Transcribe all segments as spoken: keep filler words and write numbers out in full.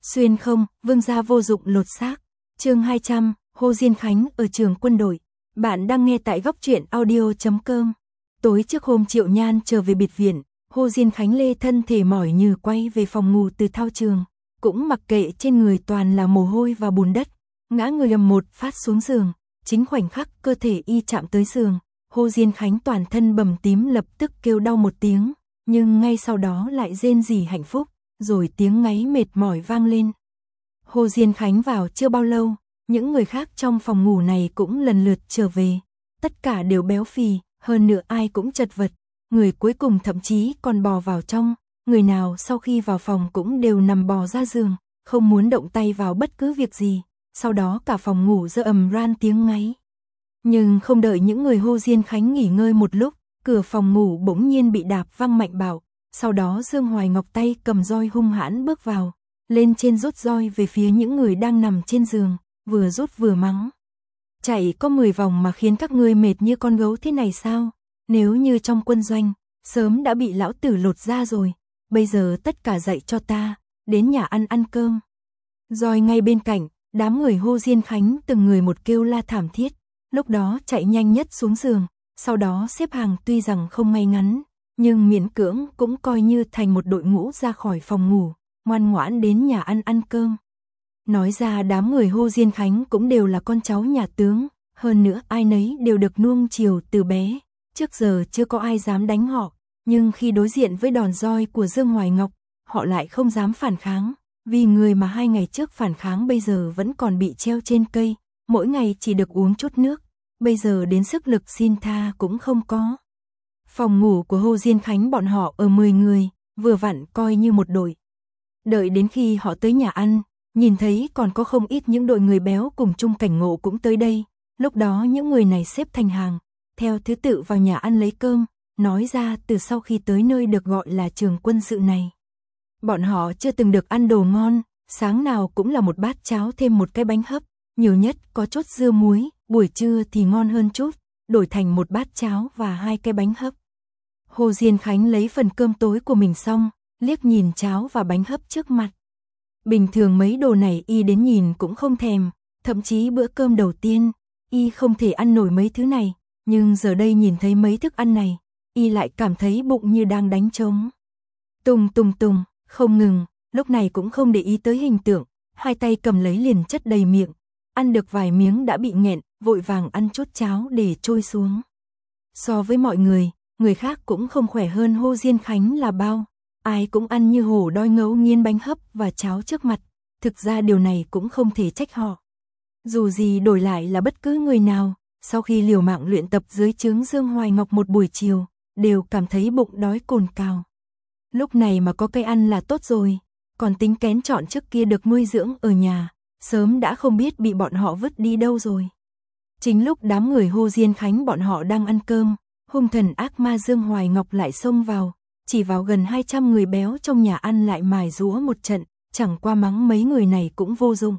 Xuyên không, vương gia vô dụng lột xác. Chương hai trăm, Hồ Diên Khánh ở trường quân đội. Bạn đang nghe tại góc truyện audio chấm com. Tối trước hôm Triệu Nhan trở về biệt viện, Hồ Diên Khánh lê thân thể mỏi như quay về phòng ngủ từ thao trường, cũng mặc kệ trên người toàn là mồ hôi và bùn đất, ngã người ầm một phát xuống giường. Chính khoảnh khắc cơ thể y chạm tới giường, Hồ Diên Khánh toàn thân bầm tím lập tức kêu đau một tiếng, nhưng ngay sau đó lại rên rỉ hạnh phúc, rồi tiếng ngáy mệt mỏi vang lên. Hồ Diên Khánh vào chưa bao lâu, những người khác trong phòng ngủ này cũng lần lượt trở về, tất cả đều béo phì, hơn nữa ai cũng chật vật, người cuối cùng thậm chí còn bò vào trong, người nào sau khi vào phòng cũng đều nằm bò ra giường, không muốn động tay vào bất cứ việc gì, sau đó cả phòng ngủ rơ ầm ran tiếng ngáy. Nhưng không đợi những người Hồ Diên Khánh nghỉ ngơi một lúc, cửa phòng ngủ bỗng nhiên bị đạp văng mạnh bạo, sau đó Dương Hoài Ngọc tay cầm roi hung hãn bước vào, lên trên rút roi về phía những người đang nằm trên giường, vừa rút vừa mắng. Chạy có mười vòng mà khiến các ngươi mệt như con gấu thế này sao? Nếu như trong quân doanh, sớm đã bị lão tử lột ra rồi, bây giờ tất cả dậy cho ta, đến nhà ăn ăn cơm. Roi ngay bên cạnh, đám người Hồ Diên Khánh từng người một kêu la thảm thiết, lúc đó chạy nhanh nhất xuống giường, sau đó xếp hàng tuy rằng không ngay ngắn, nhưng miễn cưỡng cũng coi như thành một đội ngũ ra khỏi phòng ngủ, ngoan ngoãn đến nhà ăn ăn cơm. Nói ra đám người Hồ Diên Khánh cũng đều là con cháu nhà tướng, hơn nữa ai nấy đều được nuông chiều từ bé, trước giờ chưa có ai dám đánh họ, nhưng khi đối diện với đòn roi của Dương Hoài Ngọc, họ lại không dám phản kháng, vì người mà hai ngày trước phản kháng bây giờ vẫn còn bị treo trên cây, mỗi ngày chỉ được uống chút nước, bây giờ đến sức lực xin tha cũng không có. Phòng ngủ của Hồ Diên Khánh bọn họ ở mười người, vừa vặn coi như một đội. Đợi đến khi họ tới nhà ăn, nhìn thấy còn có không ít những đội người béo cùng chung cảnh ngộ cũng tới đây, lúc đó những người này xếp thành hàng, theo thứ tự vào nhà ăn lấy cơm, nói ra từ sau khi tới nơi được gọi là trường quân sự này. Bọn họ chưa từng được ăn đồ ngon, sáng nào cũng là một bát cháo thêm một cái bánh hấp, nhiều nhất có chút dưa muối, buổi trưa thì ngon hơn chút, đổi thành một bát cháo và hai cái bánh hấp. Hồ Diên Khánh lấy phần cơm tối của mình xong, liếc nhìn cháo và bánh hấp trước mặt. Bình thường mấy đồ này y đến nhìn cũng không thèm, thậm chí bữa cơm đầu tiên, y không thể ăn nổi mấy thứ này, nhưng giờ đây nhìn thấy mấy thức ăn này, y lại cảm thấy bụng như đang đánh trống. Tùng tùng tùng, không ngừng, lúc này cũng không để ý tới hình tượng, hai tay cầm lấy liền chất đầy miệng, ăn được vài miếng đã bị nghẹn, vội vàng ăn chút cháo để trôi xuống. So với mọi người, người khác cũng không khỏe hơn Hồ Diên Khánh là bao, ai cũng ăn như hổ đói ngấu nghiến bánh hấp và cháo trước mặt, thực ra điều này cũng không thể trách họ. Dù gì đổi lại là bất cứ người nào, sau khi liều mạng luyện tập dưới trướng Dương Hoài Ngọc một buổi chiều, đều cảm thấy bụng đói cồn cào. Lúc này mà có cây ăn là tốt rồi, còn tính kén chọn trước kia được nuôi dưỡng ở nhà, sớm đã không biết bị bọn họ vứt đi đâu rồi. Chính lúc đám người Hồ Diên Khánh bọn họ đang ăn cơm, hung thần ác ma Dương Hoài Ngọc lại xông vào, chỉ vào gần hai trăm người béo trong nhà ăn lại mài giũa một trận, chẳng qua mắng mấy người này cũng vô dụng.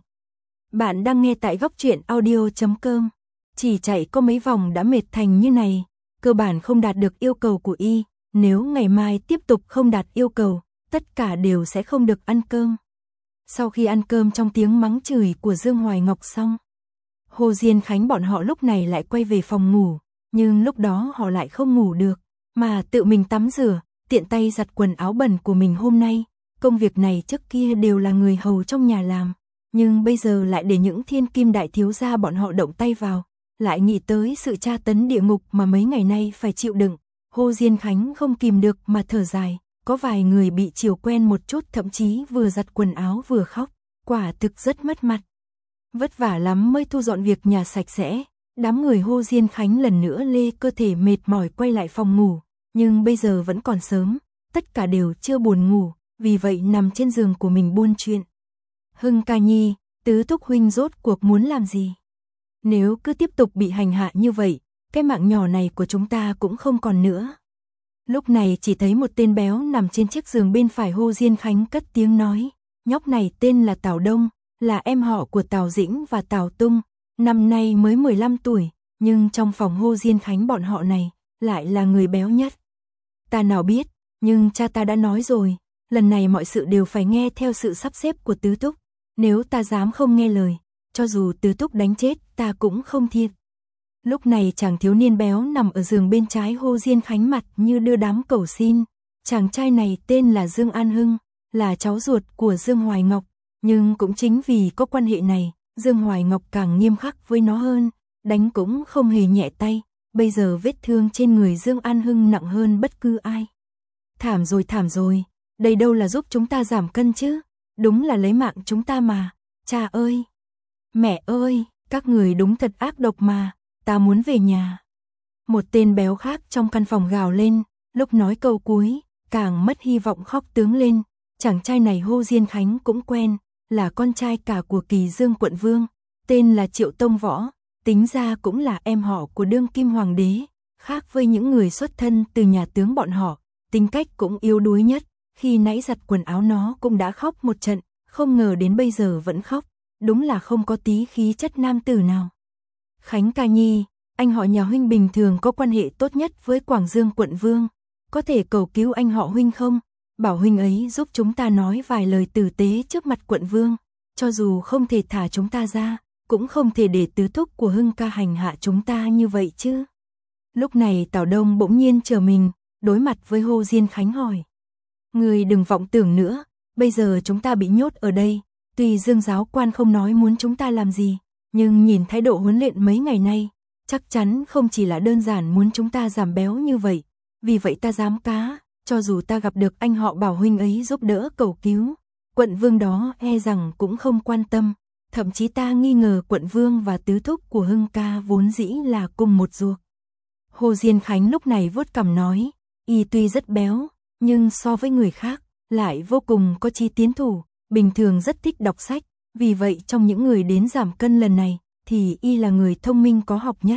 Bạn đang nghe tại góc truyện audio chấm com, chỉ chạy có mấy vòng đã mệt thành như này, cơ bản không đạt được yêu cầu của y, nếu ngày mai tiếp tục không đạt yêu cầu, tất cả đều sẽ không được ăn cơm. Sau khi ăn cơm trong tiếng mắng chửi của Dương Hoài Ngọc xong, Hồ Diên Khánh bọn họ lúc này lại quay về phòng ngủ, nhưng lúc đó họ lại không ngủ được, mà tự mình tắm rửa, tiện tay giặt quần áo bẩn của mình hôm nay, công việc này trước kia đều là người hầu trong nhà làm, nhưng bây giờ lại để những thiên kim đại thiếu gia bọn họ động tay vào, lại nghĩ tới sự tra tấn địa ngục mà mấy ngày nay phải chịu đựng, Hồ Diên Khánh không kìm được mà thở dài, có vài người bị chiều quen một chút thậm chí vừa giặt quần áo vừa khóc, quả thực rất mất mặt. Vất vả lắm mới thu dọn việc nhà sạch sẽ, đám người Hồ Diên Khánh lần nữa lê cơ thể mệt mỏi quay lại phòng ngủ, nhưng bây giờ vẫn còn sớm, tất cả đều chưa buồn ngủ, vì vậy nằm trên giường của mình buôn chuyện. Hưng ca nhi, tứ thúc huynh rốt cuộc muốn làm gì? Nếu cứ tiếp tục bị hành hạ như vậy, cái mạng nhỏ này của chúng ta cũng không còn nữa. Lúc này chỉ thấy một tên béo nằm trên chiếc giường bên phải Hồ Diên Khánh cất tiếng nói, nhóc này tên là Tào Đông, là em họ của Tào Dĩnh và Tào Tung, năm nay mới mười lăm tuổi, nhưng trong phòng Hồ Diên Khánh bọn họ này, lại là người béo nhất. Ta nào biết, nhưng cha ta đã nói rồi, lần này mọi sự đều phải nghe theo sự sắp xếp của Tứ Thúc, nếu ta dám không nghe lời, cho dù Tứ Thúc đánh chết ta cũng không thiệt. Lúc này chàng thiếu niên béo nằm ở giường bên trái Hồ Diên Khánh mặt như đưa đám cầu xin. Chàng trai này tên là Dương An Hưng, là cháu ruột của Dương Hoài Ngọc, nhưng cũng chính vì có quan hệ này, Dương Hoài Ngọc càng nghiêm khắc với nó hơn, đánh cũng không hề nhẹ tay, bây giờ vết thương trên người Dương An Hưng nặng hơn bất cứ ai. Thảm rồi thảm rồi, đây đâu là giúp chúng ta giảm cân chứ, đúng là lấy mạng chúng ta mà, cha ơi, mẹ ơi, các người đúng thật ác độc mà, ta muốn về nhà. Một tên béo khác trong căn phòng gào lên, lúc nói câu cuối, càng mất hy vọng khóc tướng lên, chàng trai này Hồ Diên Khánh cũng quen, là con trai cả của Kỳ Dương quận vương, tên là Triệu Tông Võ, tính ra cũng là em họ của đương kim hoàng đế, khác với những người xuất thân từ nhà tướng bọn họ, tính cách cũng yếu đuối nhất, khi nãy giặt quần áo nó cũng đã khóc một trận, không ngờ đến bây giờ vẫn khóc, đúng là không có tí khí chất nam tử nào. Khánh ca nhi, anh họ nhà huynh bình thường có quan hệ tốt nhất với Quảng Dương quận vương, có thể cầu cứu anh họ huynh không? Bảo huynh ấy giúp chúng ta nói vài lời tử tế trước mặt quận vương, cho dù không thể thả chúng ta ra, cũng không thể để Tứ Thúc của Hưng ca hành hạ chúng ta như vậy chứ. Lúc này Tào Đông bỗng nhiên trở mình, đối mặt với Hồ Diên Khánh hỏi. Người đừng vọng tưởng nữa, bây giờ chúng ta bị nhốt ở đây, tuy Dương giáo quan không nói muốn chúng ta làm gì, nhưng nhìn thái độ huấn luyện mấy ngày nay, chắc chắn không chỉ là đơn giản muốn chúng ta giảm béo như vậy, vì vậy ta dám cá, cho dù ta gặp được anh họ Bảo huynh ấy giúp đỡ cầu cứu, quận vương đó e rằng cũng không quan tâm, thậm chí ta nghi ngờ quận vương và Tứ Thúc của Hưng ca vốn dĩ là cùng một ruột. Hồ Diên Khánh lúc này vuốt cằm nói, y tuy rất béo, nhưng so với người khác, lại vô cùng có chí tiến thủ, bình thường rất thích đọc sách, vì vậy trong những người đến giảm cân lần này, thì y là người thông minh có học nhất.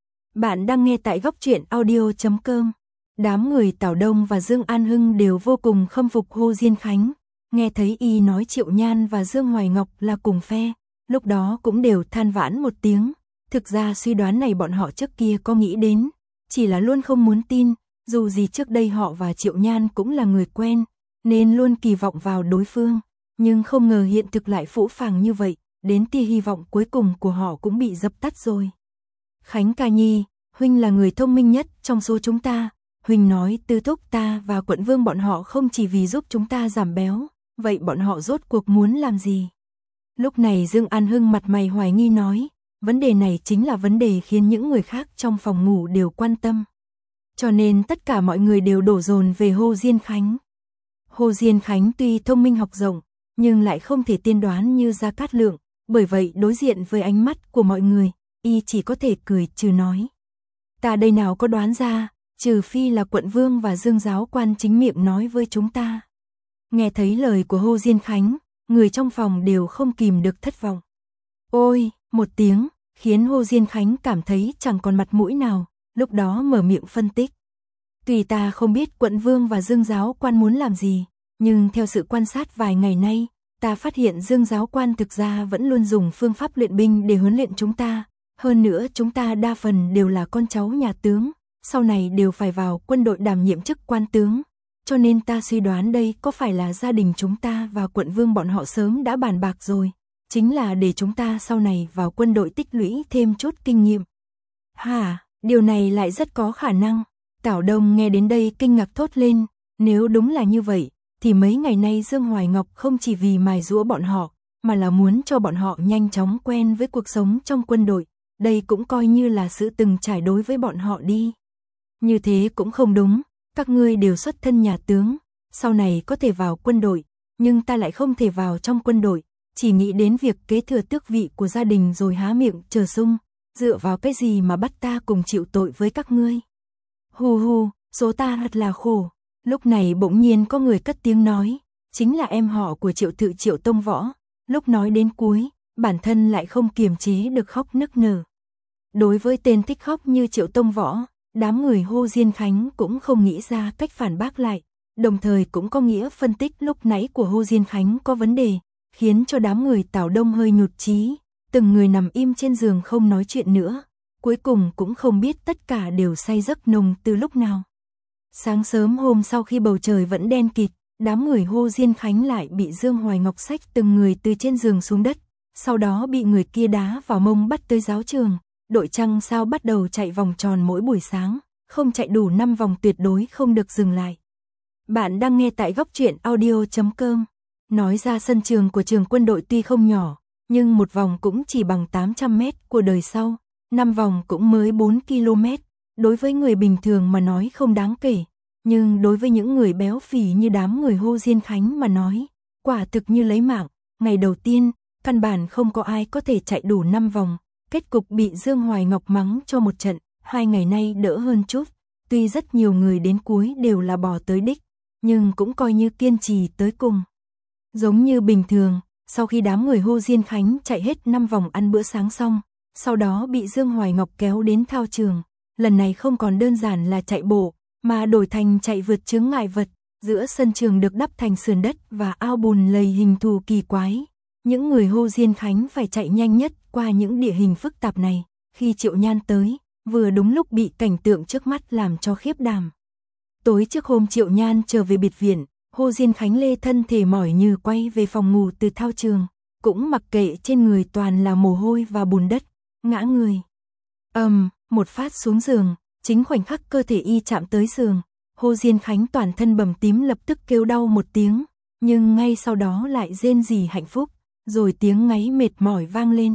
Bạn đang nghe tại góc truyện audio chấm com. Đám người Tào Đông và Dương An Hưng đều vô cùng khâm phục Hồ Diên Khánh, nghe thấy y nói Triệu Nhan và Dương Hoài Ngọc là cùng phe, lúc đó cũng đều than vãn một tiếng, thực ra suy đoán này bọn họ trước kia có nghĩ đến, chỉ là luôn không muốn tin, dù gì trước đây họ và Triệu Nhan cũng là người quen, nên luôn kỳ vọng vào đối phương, nhưng không ngờ hiện thực lại phũ phàng như vậy, đến tia hy vọng cuối cùng của họ cũng bị dập tắt rồi. Khánh ca nhi, huynh là người thông minh nhất trong số chúng ta, huynh nói Tứ Thúc ta và quận vương bọn họ không chỉ vì giúp chúng ta giảm béo, vậy bọn họ rốt cuộc muốn làm gì? Lúc này Dương An Hưng mặt mày hoài nghi nói, vấn đề này chính là vấn đề khiến những người khác trong phòng ngủ đều quan tâm. Cho nên tất cả mọi người đều đổ dồn về Hồ Diên Khánh. Hồ Diên Khánh tuy thông minh học rộng, nhưng lại không thể tiên đoán như Gia Cát Lượng, bởi vậy đối diện với ánh mắt của mọi người, y chỉ có thể cười trừ nói. Ta đây nào có đoán ra, trừ phi là quận vương và Dương giáo quan chính miệng nói với chúng ta. Nghe thấy lời của Hồ Diên Khánh, người trong phòng đều không kìm được thất vọng. Ôi, một tiếng, khiến Hồ Diên Khánh cảm thấy chẳng còn mặt mũi nào, lúc đó mở miệng phân tích. Tuy ta không biết quận vương và Dương giáo quan muốn làm gì, nhưng theo sự quan sát vài ngày nay, ta phát hiện Dương giáo quan thực ra vẫn luôn dùng phương pháp luyện binh để huấn luyện chúng ta. Hơn nữa chúng ta đa phần đều là con cháu nhà tướng, sau này đều phải vào quân đội đảm nhiệm chức quan tướng. Cho nên ta suy đoán đây có phải là gia đình chúng ta và quận vương bọn họ sớm đã bàn bạc rồi, chính là để chúng ta sau này vào quân đội tích lũy thêm chút kinh nghiệm. Hả, điều này lại rất có khả năng. Tào Đông nghe đến đây kinh ngạc thốt lên, nếu đúng là như vậy, thì mấy ngày nay Dương Hoài Ngọc không chỉ vì mài giũa bọn họ, mà là muốn cho bọn họ nhanh chóng quen với cuộc sống trong quân đội, đây cũng coi như là sự từng trải đối với bọn họ đi. Như thế cũng không đúng, các ngươi đều xuất thân nhà tướng, sau này có thể vào quân đội, nhưng ta lại không thể vào trong quân đội, chỉ nghĩ đến việc kế thừa tước vị của gia đình rồi há miệng chờ sung, dựa vào cái gì mà bắt ta cùng chịu tội với các ngươi. Hù hù, số ta thật là khổ. Lúc này bỗng nhiên có người cất tiếng nói, chính là em họ của Triệu Tự Triệu Tông Võ, lúc nói đến cuối, bản thân lại không kiềm chế được khóc nức nở. Đối với tên thích khóc như Triệu Tông Võ, đám người Hồ Diên Khánh cũng không nghĩ ra cách phản bác lại, đồng thời cũng có nghĩa phân tích lúc nãy của Hồ Diên Khánh có vấn đề, khiến cho đám người Tào Đông hơi nhụt chí, từng người nằm im trên giường không nói chuyện nữa, cuối cùng cũng không biết tất cả đều say giấc nồng từ lúc nào. Sáng sớm hôm sau khi bầu trời vẫn đen kịt, đám người Hồ Diên Khánh lại bị Dương Hoài Ngọc xách từng người từ trên giường xuống đất, sau đó bị người kia đá vào mông bắt tới giáo trường. Đội trăng sao bắt đầu chạy vòng tròn mỗi buổi sáng, không chạy đủ năm vòng tuyệt đối không được dừng lại. Bạn đang nghe tại góc truyện audio chấm com. Nói ra sân trường của trường quân đội tuy không nhỏ, nhưng một vòng cũng chỉ bằng tám trăm mét của đời sau, năm vòng cũng mới bốn ki lô mét, đối với người bình thường mà nói không đáng kể, nhưng đối với những người béo phì như đám người Hồ Diên Khánh mà nói, quả thực như lấy mạng. Ngày đầu tiên, căn bản không có ai có thể chạy đủ năm vòng, kết cục bị Dương Hoài Ngọc mắng cho một trận. Hai ngày nay đỡ hơn chút, tuy rất nhiều người đến cuối đều là bỏ tới đích, nhưng cũng coi như kiên trì tới cùng. Giống như bình thường, sau khi đám người Hồ Diên Khánh chạy hết năm vòng ăn bữa sáng xong, sau đó bị Dương Hoài Ngọc kéo đến thao trường, lần này không còn đơn giản là chạy bộ, mà đổi thành chạy vượt chướng ngại vật, giữa sân trường được đắp thành sườn đất và ao bùn lầy hình thù kỳ quái. Những người Hồ Diên Khánh phải chạy nhanh nhất qua những địa hình phức tạp này, khi Triệu Nhan tới, vừa đúng lúc bị cảnh tượng trước mắt làm cho khiếp đảm. Tối trước hôm Triệu Nhan trở về biệt viện, Hồ Diên Khánh lê thân thể mỏi như quay về phòng ngủ từ thao trường, cũng mặc kệ trên người toàn là mồ hôi và bùn đất, ngã người. Ầm, um, một phát xuống giường, chính khoảnh khắc cơ thể y chạm tới giường, Hồ Diên Khánh toàn thân bầm tím lập tức kêu đau một tiếng, nhưng ngay sau đó lại rên rỉ hạnh phúc, rồi tiếng ngáy mệt mỏi vang lên.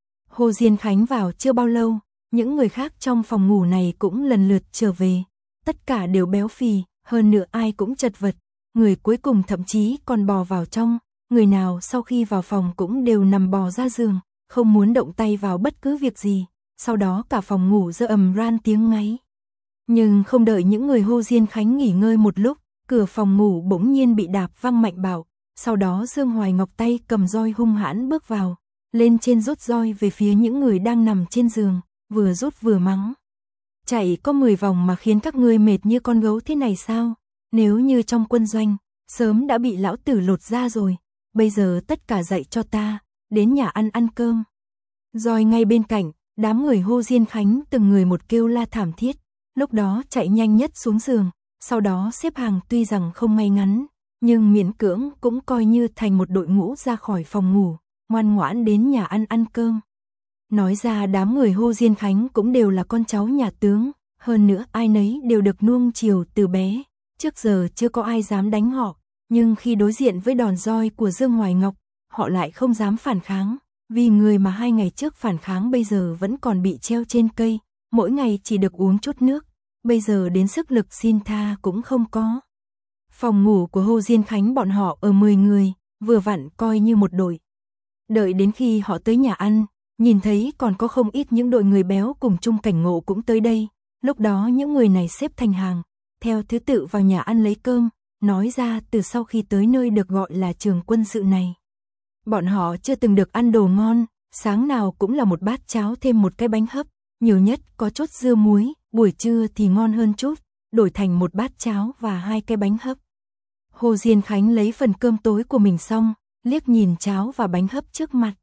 Hồ Diên Khánh vào chưa bao lâu, những người khác trong phòng ngủ này cũng lần lượt trở về, tất cả đều béo phì, hơn nữa ai cũng chật vật, người cuối cùng thậm chí còn bò vào trong, người nào sau khi vào phòng cũng đều nằm bò ra giường, không muốn động tay vào bất cứ việc gì, sau đó cả phòng ngủ rơ ầm ran tiếng ngáy. Nhưng không đợi những người Hồ Diên Khánh nghỉ ngơi một lúc, cửa phòng ngủ bỗng nhiên bị đạp văng mạnh bạo, sau đó Dương Hoài Ngọc tay cầm roi hung hãn bước vào, lên trên rút roi về phía những người đang nằm trên giường, vừa rút vừa mắng. Chạy có mười vòng mà khiến các ngươi mệt như con gấu thế này sao? Nếu như trong quân doanh, sớm đã bị lão tử lột ra rồi, bây giờ tất cả dậy cho ta, đến nhà ăn ăn cơm. Roi ngay bên cạnh, đám người Hồ Diên Khánh từng người một kêu la thảm thiết, lúc đó chạy nhanh nhất xuống giường, sau đó xếp hàng tuy rằng không ngay ngắn, nhưng miễn cưỡng cũng coi như thành một đội ngũ ra khỏi phòng ngủ, ngoan ngoãn đến nhà ăn ăn cơm. Nói ra đám người Hồ Diên Khánh cũng đều là con cháu nhà tướng, hơn nữa ai nấy đều được nuông chiều từ bé, trước giờ chưa có ai dám đánh họ, nhưng khi đối diện với đòn roi của Dương Hoài Ngọc, họ lại không dám phản kháng, vì người mà hai ngày trước phản kháng bây giờ vẫn còn bị treo trên cây, mỗi ngày chỉ được uống chút nước, bây giờ đến sức lực xin tha cũng không có. Phòng ngủ của Hồ Diên Khánh bọn họ ở mười người, vừa vặn coi như một đội. Đợi đến khi họ tới nhà ăn, nhìn thấy còn có không ít những đội người béo cùng chung cảnh ngộ cũng tới đây, lúc đó những người này xếp thành hàng, theo thứ tự vào nhà ăn lấy cơm, nói ra từ sau khi tới nơi được gọi là trường quân sự này. Bọn họ chưa từng được ăn đồ ngon, sáng nào cũng là một bát cháo thêm một cái bánh hấp, nhiều nhất có chút dưa muối, buổi trưa thì ngon hơn chút, đổi thành một bát cháo và hai cái bánh hấp. Hồ Diên Khánh lấy phần cơm tối của mình xong, liếc nhìn cháo và bánh hấp trước mặt.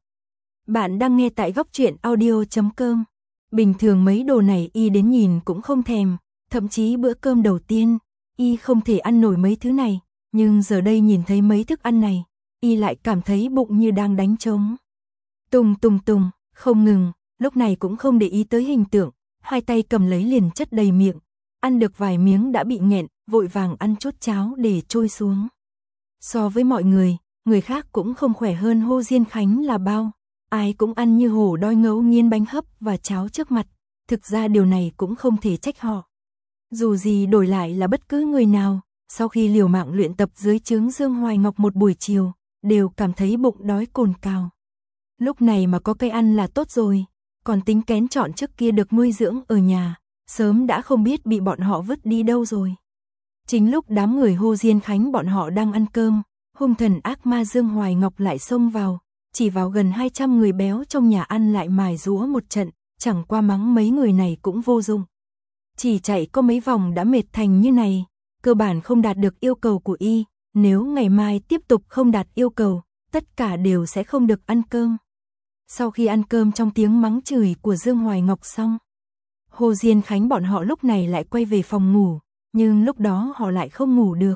Bạn đang nghe tại góc truyện audio chấm com. Bình thường mấy đồ này y đến nhìn cũng không thèm, thậm chí bữa cơm đầu tiên, y không thể ăn nổi mấy thứ này, nhưng giờ đây nhìn thấy mấy thức ăn này, y lại cảm thấy bụng như đang đánh trống. Tùng tùng tùng, không ngừng, lúc này cũng không để ý tới hình tượng, hai tay cầm lấy liền chất đầy miệng, ăn được vài miếng đã bị nghẹn, vội vàng ăn chút cháo để trôi xuống. So với mọi người, người khác cũng không khỏe hơn Hồ Diên Khánh là bao, ai cũng ăn như hổ đói ngấu nghiến bánh hấp và cháo trước mặt, thực ra điều này cũng không thể trách họ. Dù gì đổi lại là bất cứ người nào, sau khi liều mạng luyện tập dưới trướng Dương Hoài Ngọc một buổi chiều, đều cảm thấy bụng đói cồn cào. Lúc này mà có cây ăn là tốt rồi, còn tính kén chọn trước kia được nuôi dưỡng ở nhà, sớm đã không biết bị bọn họ vứt đi đâu rồi. Chính lúc đám người Hồ Diên Khánh bọn họ đang ăn cơm, hung thần ác ma Dương Hoài Ngọc lại xông vào, chỉ vào gần hai trăm người béo trong nhà ăn lại mài rúa một trận, chẳng qua mắng mấy người này cũng vô dụng. Chỉ chạy có mấy vòng đã mệt thành như này, cơ bản không đạt được yêu cầu của y, nếu ngày mai tiếp tục không đạt yêu cầu, tất cả đều sẽ không được ăn cơm. Sau khi ăn cơm trong tiếng mắng chửi của Dương Hoài Ngọc xong, Hồ Diên Khánh bọn họ lúc này lại quay về phòng ngủ, nhưng lúc đó họ lại không ngủ được,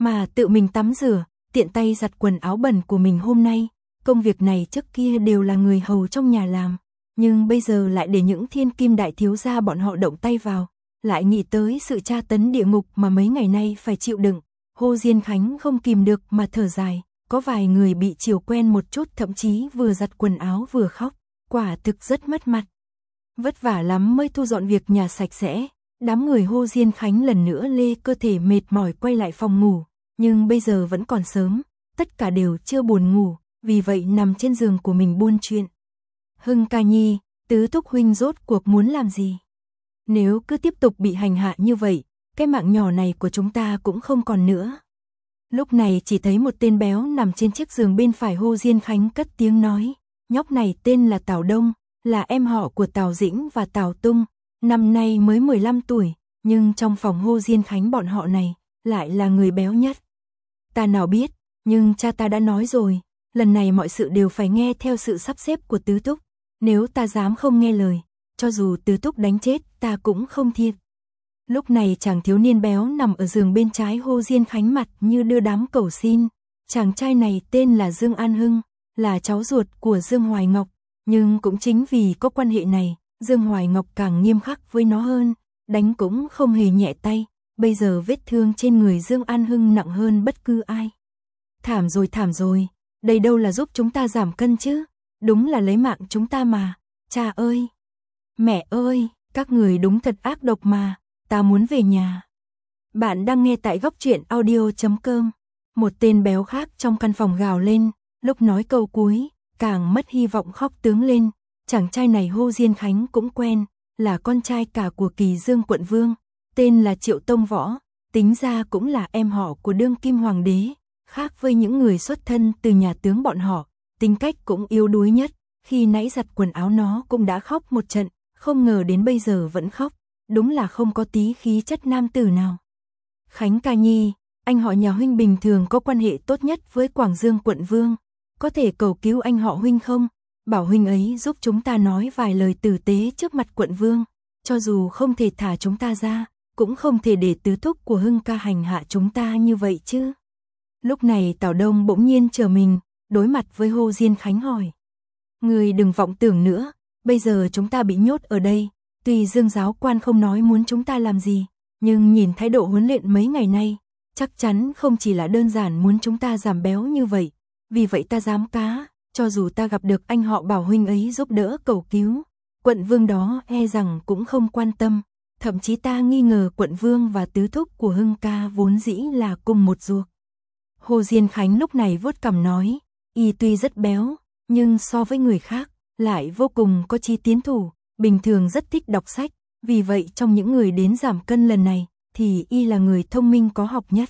mà tự mình tắm rửa, tiện tay giặt quần áo bẩn của mình hôm nay. Công việc này trước kia đều là người hầu trong nhà làm, nhưng bây giờ lại để những thiên kim đại thiếu gia bọn họ động tay vào, lại nghĩ tới sự tra tấn địa ngục mà mấy ngày nay phải chịu đựng. Hồ Diên Khánh không kìm được mà thở dài, có vài người bị chiều quen một chút thậm chí vừa giặt quần áo vừa khóc, quả thực rất mất mặt. Vất vả lắm mới thu dọn việc nhà sạch sẽ, đám người Hồ Diên Khánh lần nữa lê cơ thể mệt mỏi quay lại phòng ngủ, nhưng bây giờ vẫn còn sớm, tất cả đều chưa buồn ngủ, vì vậy nằm trên giường của mình buôn chuyện. Hưng ca nhi, Tứ Thúc huynh rốt cuộc muốn làm gì? Nếu cứ tiếp tục bị hành hạ như vậy, cái mạng nhỏ này của chúng ta cũng không còn nữa. Lúc này chỉ thấy một tên béo nằm trên chiếc giường bên phải Hồ Diên Khánh cất tiếng nói, nhóc này tên là Tào Đông, là em họ của Tào Dĩnh và Tào Tung, năm nay mới mười lăm tuổi, nhưng trong phòng Hồ Diên Khánh bọn họ này, lại là người béo nhất. Ta nào biết, nhưng cha ta đã nói rồi, lần này mọi sự đều phải nghe theo sự sắp xếp của Tứ Thúc, nếu ta dám không nghe lời, cho dù Tứ Thúc đánh chết ta cũng không thiệt. Lúc này chàng thiếu niên béo nằm ở giường bên trái Hồ Diên Khánh mặt như đưa đám cầu xin. Chàng trai này tên là Dương An Hưng, là cháu ruột của Dương Hoài Ngọc, nhưng cũng chính vì có quan hệ này, Dương Hoài Ngọc càng nghiêm khắc với nó hơn, đánh cũng không hề nhẹ tay, bây giờ vết thương trên người Dương An Hưng nặng hơn bất cứ ai. Thảm rồi thảm rồi, đây đâu là giúp chúng ta giảm cân chứ, đúng là lấy mạng chúng ta mà, cha ơi, mẹ ơi, các người đúng thật ác độc mà. Ta muốn về nhà. Bạn đang nghe tại góc truyện audio chấm com. Một tên béo khác trong căn phòng gào lên, lúc nói câu cuối, càng mất hy vọng khóc tướng lên. Chàng trai này Hồ Diên Khánh cũng quen, là con trai cả của Kỳ Dương quận vương, tên là Triệu Tông Võ, tính ra cũng là em họ của đương kim hoàng đế. Khác với những người xuất thân từ nhà tướng bọn họ, tính cách cũng yếu đuối nhất, khi nãy giặt quần áo nó cũng đã khóc một trận, không ngờ đến bây giờ vẫn khóc. Đúng là không có tí khí chất nam tử nào. Khánh ca nhi, anh họ nhà huynh bình thường có quan hệ tốt nhất với Quảng Dương quận vương, có thể cầu cứu anh họ huynh không? Bảo huynh ấy giúp chúng ta nói vài lời tử tế trước mặt quận vương, cho dù không thể thả chúng ta ra, cũng không thể để Tứ Thúc của Hưng ca hành hạ chúng ta như vậy chứ. Lúc này Tào Đông bỗng nhiên chờ mình, đối mặt với Hồ Diên Khánh hỏi. Người đừng vọng tưởng nữa, bây giờ chúng ta bị nhốt ở đây. Tuy Dương giáo quan không nói muốn chúng ta làm gì, nhưng nhìn thái độ huấn luyện mấy ngày nay, chắc chắn không chỉ là đơn giản muốn chúng ta giảm béo như vậy. Vì vậy ta dám cá, cho dù ta gặp được anh họ Bảo huynh ấy giúp đỡ cầu cứu, quận vương đó e rằng cũng không quan tâm. Thậm chí ta nghi ngờ quận vương và Tứ Thúc của Hưng ca vốn dĩ là cùng một ruột. Hồ Diên Khánh lúc này vuốt cằm nói, y tuy rất béo, nhưng so với người khác, lại vô cùng có chí tiến thủ. Bình thường rất thích đọc sách, vì vậy trong những người đến giảm cân lần này, thì y là người thông minh có học nhất.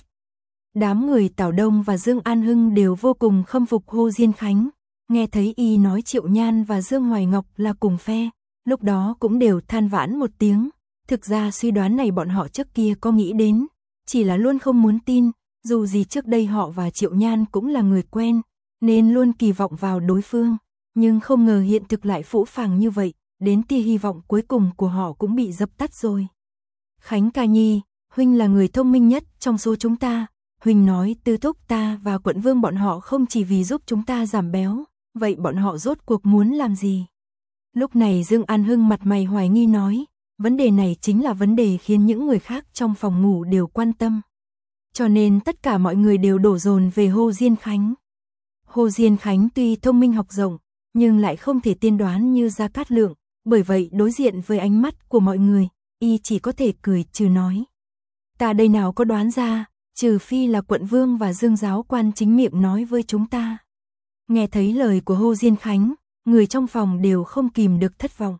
Đám người Tào Đông và Dương An Hưng đều vô cùng khâm phục Hồ Diên Khánh, nghe thấy y nói Triệu Nhan và Dương Hoài Ngọc là cùng phe, lúc đó cũng đều than vãn một tiếng. Thực ra suy đoán này bọn họ trước kia có nghĩ đến, chỉ là luôn không muốn tin, dù gì trước đây họ và Triệu Nhan cũng là người quen, nên luôn kỳ vọng vào đối phương, nhưng không ngờ hiện thực lại phũ phàng như vậy. Đến tia hy vọng cuối cùng của họ cũng bị dập tắt rồi. Khánh ca nhi, huynh là người thông minh nhất trong số chúng ta, huynh nói Tứ Thúc ta và quận vương bọn họ không chỉ vì giúp chúng ta giảm béo, vậy bọn họ rốt cuộc muốn làm gì? Lúc này Dương An Hưng mặt mày hoài nghi nói, vấn đề này chính là vấn đề khiến những người khác trong phòng ngủ đều quan tâm. Cho nên tất cả mọi người đều đổ dồn về Hồ Diên Khánh. Hồ Diên Khánh tuy thông minh học rộng, nhưng lại không thể tiên đoán như Gia Cát Lượng. Bởi vậy đối diện với ánh mắt của mọi người, y chỉ có thể cười trừ nói. Ta đây nào có đoán ra, trừ phi là quận vương và Dương giáo quan chính miệng nói với chúng ta. Nghe thấy lời của Hồ Diên Khánh, người trong phòng đều không kìm được thất vọng.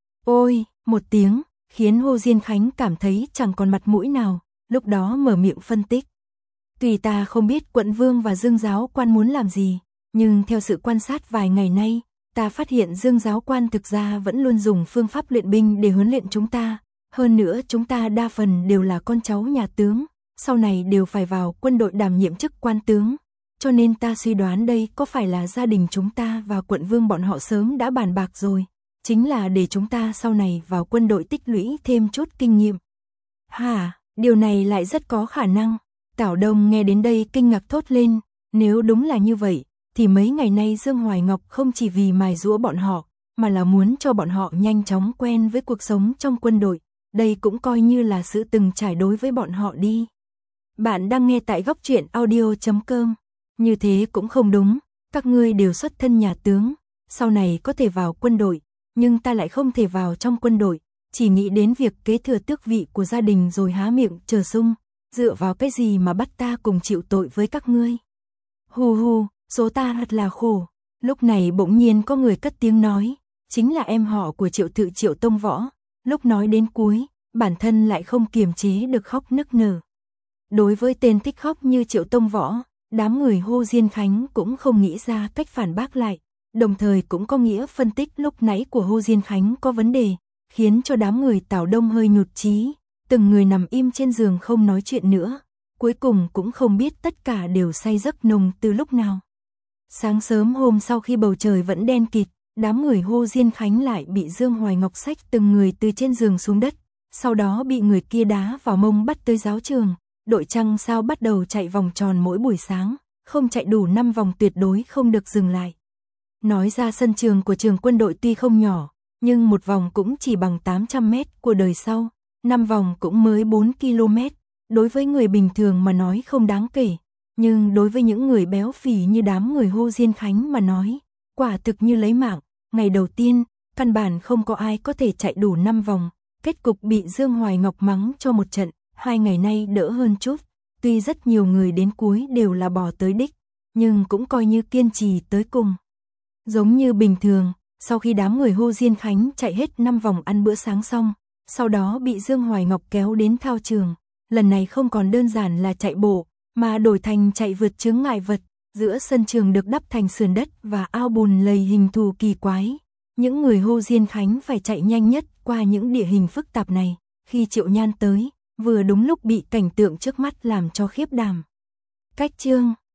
Ôi, một tiếng, khiến Hồ Diên Khánh cảm thấy chẳng còn mặt mũi nào, lúc đó mở miệng phân tích. Tuy ta không biết quận vương và Dương giáo quan muốn làm gì, nhưng theo sự quan sát vài ngày nay, ta phát hiện Dương giáo quan thực ra vẫn luôn dùng phương pháp luyện binh để huấn luyện chúng ta. Hơn nữa chúng ta đa phần đều là con cháu nhà tướng, sau này đều phải vào quân đội đảm nhiệm chức quan tướng. Cho nên ta suy đoán đây có phải là gia đình chúng ta và quận vương bọn họ sớm đã bàn bạc rồi. Chính là để chúng ta sau này vào quân đội tích lũy thêm chút kinh nghiệm. Hả, điều này lại rất có khả năng. Tảo Đông nghe đến đây kinh ngạc thốt lên, nếu đúng là như vậy, thì mấy ngày nay Dương Hoài Ngọc không chỉ vì mài giũa bọn họ, mà là muốn cho bọn họ nhanh chóng quen với cuộc sống trong quân đội, đây cũng coi như là sự từng trải đối với bọn họ đi. Bạn đang nghe tại góc truyện audio chấm com. Như thế cũng không đúng, các ngươi đều xuất thân nhà tướng, sau này có thể vào quân đội, nhưng ta lại không thể vào trong quân đội, chỉ nghĩ đến việc kế thừa tước vị của gia đình rồi há miệng chờ sung, dựa vào cái gì mà bắt ta cùng chịu tội với các ngươi. Hù hù, số ta thật là khổ. Lúc này bỗng nhiên có người cất tiếng nói, chính là em họ của Triệu Tự Triệu Tông Võ, lúc nói đến cuối, bản thân lại không kiềm chế được khóc nức nở. Đối với tên thích khóc như Triệu Tông Võ, đám người Hồ Diên Khánh cũng không nghĩ ra cách phản bác lại, đồng thời cũng có nghĩa phân tích lúc nãy của Hồ Diên Khánh có vấn đề, khiến cho đám người Tảo Đông hơi nhụt chí, từng người nằm im trên giường không nói chuyện nữa, cuối cùng cũng không biết tất cả đều say giấc nồng từ lúc nào. Sáng sớm hôm sau khi bầu trời vẫn đen kịt, đám người Hồ Diên Khánh lại bị Dương Hoài Ngọc xách từng người từ trên giường xuống đất, sau đó bị người kia đá vào mông bắt tới giáo trường. Đội trăng sao bắt đầu chạy vòng tròn mỗi buổi sáng, không chạy đủ năm vòng tuyệt đối không được dừng lại. Nói ra sân trường của trường quân đội tuy không nhỏ, nhưng một vòng cũng chỉ bằng tám trăm mét của đời sau, năm vòng cũng mới bốn ki lô mét, đối với người bình thường mà nói không đáng kể, nhưng đối với những người béo phì như đám người Hồ Diên Khánh mà nói, quả thực như lấy mạng. Ngày đầu tiên, căn bản không có ai có thể chạy đủ năm vòng, kết cục bị Dương Hoài Ngọc mắng cho một trận. Hai ngày nay đỡ hơn chút, tuy rất nhiều người đến cuối đều là bỏ tới đích, nhưng cũng coi như kiên trì tới cùng. Giống như bình thường, sau khi đám người Hồ Diên Khánh chạy hết năm vòng ăn bữa sáng xong, sau đó bị Dương Hoài Ngọc kéo đến thao trường, lần này không còn đơn giản là chạy bộ, mà đổi thành chạy vượt chướng ngại vật, giữa sân trường được đắp thành sườn đất và ao bùn lầy hình thù kỳ quái. Những người Hồ Diên Khánh phải chạy nhanh nhất qua những địa hình phức tạp này, khi Triệu Nhan tới, vừa đúng lúc bị cảnh tượng trước mắt làm cho khiếp đảm. Cách chương